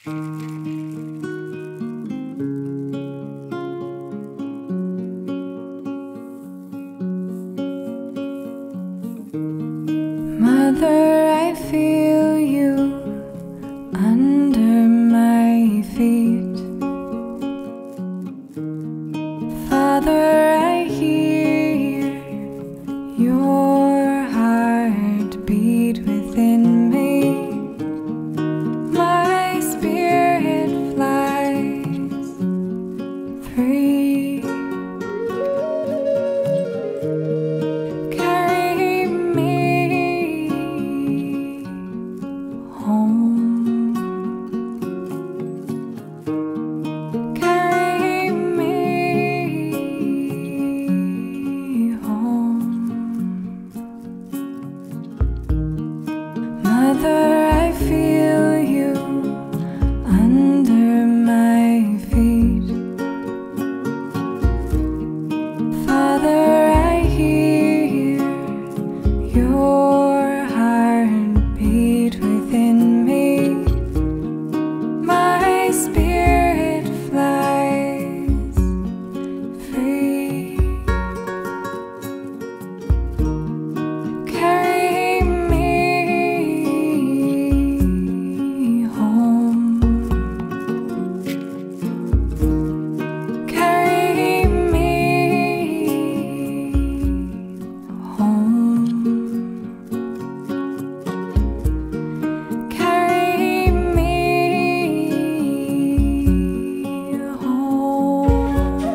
Mother, I feel you under my feet. Father, I hear your heartbeat within me. My spirit flies free. Carry me home. Carry me home. Mother, I feel you under my feet. Father, I hear your heartbeat within me. My spirit flies free. Carry me home. Carry me home. Carry me home.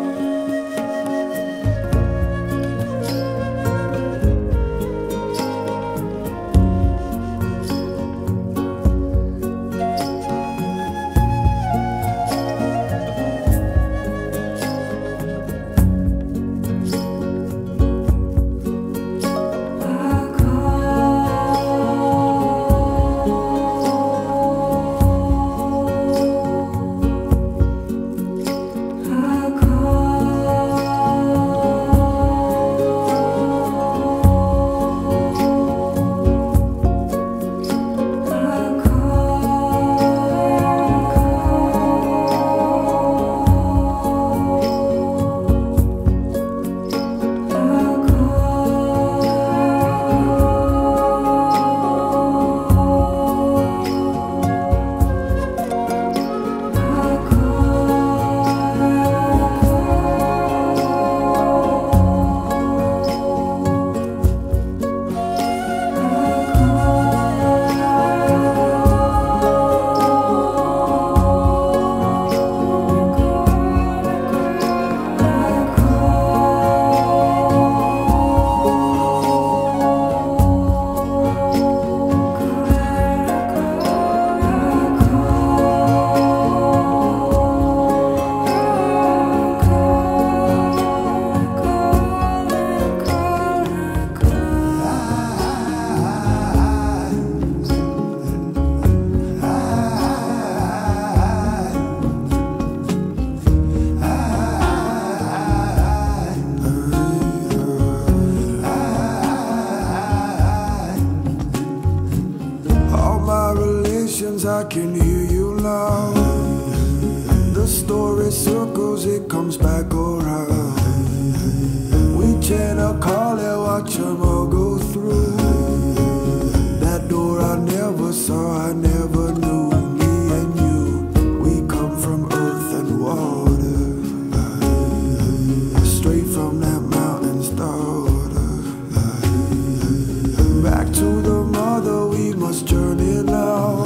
I can hear you now. The story circles, it comes back around. We chant a call and watch them all go through. That door I never saw, I never knew. Me and you, we come from earth and water, straight from that mountain's daughter. Back to the mother, we must journey now.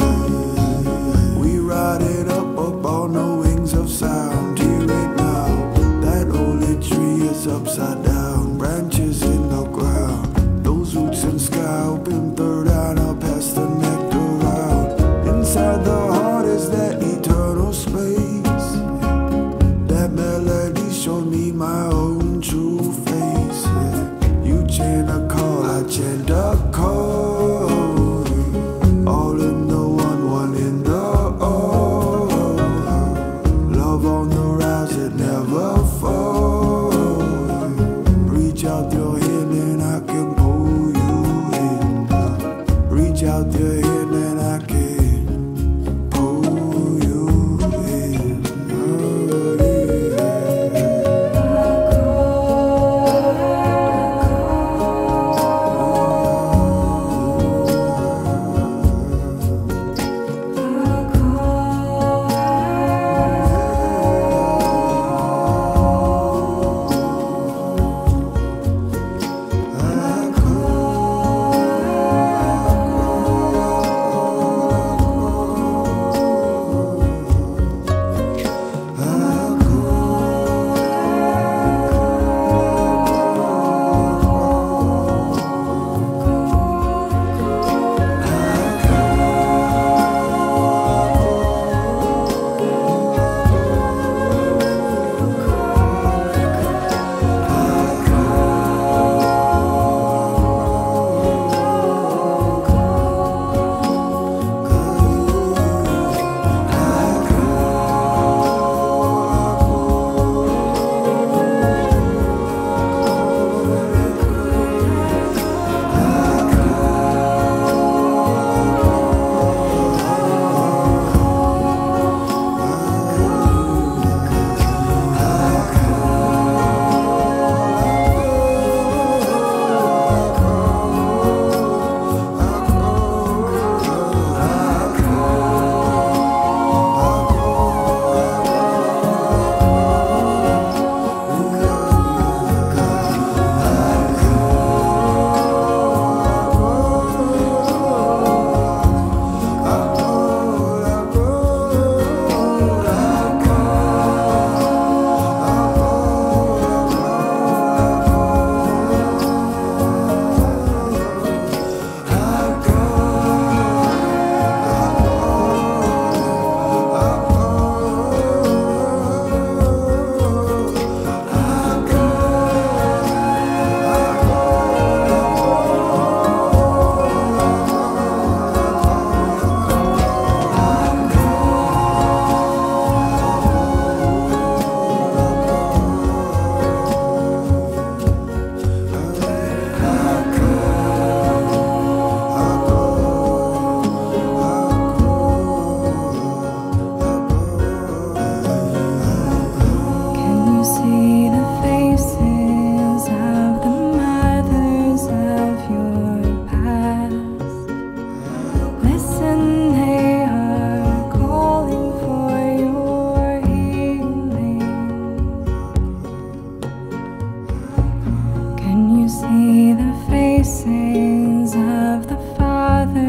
Riding up on the wings of sound. Here right now, that holy tree is upside down, branches in the ground, those roots in sky open third eye up past the neck around. Inside the heart is that eternal space. That melody showed me my own true face. You chant a call, I chant a call. All in the one in the all. Love on the rise, it never falls. Reach out your hand and I can pull you in. Reach out your hand and I can pull you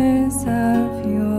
colors of your